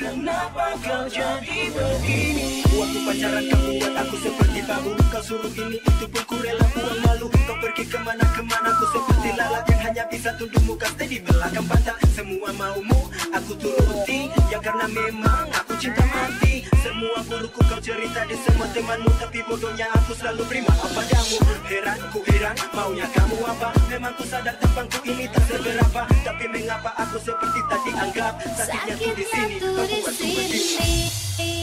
Kenapa kau jadi begini? Waktu pacaran kamu buat aku seperti babu. Kau suruh ini itu pun ku rela buang malu. Kau pergi kemana-kemana ku seperti lalat yang hanya bisa tunduk muka stay di belakang pantat. Semua maumu aku turuti, ya karena memang aku cinta mati. Semua burukku kau cerita di semua temanmu, tapi bodohnya aku selalu beri maaf padamu. Heran, ku heran, maunya kamu apa? Memang ku sadar tempangku ini tak seberapa, tapi mengapa aku seperti tadi anggap sakitnya tuh di sini, kau buatku begini.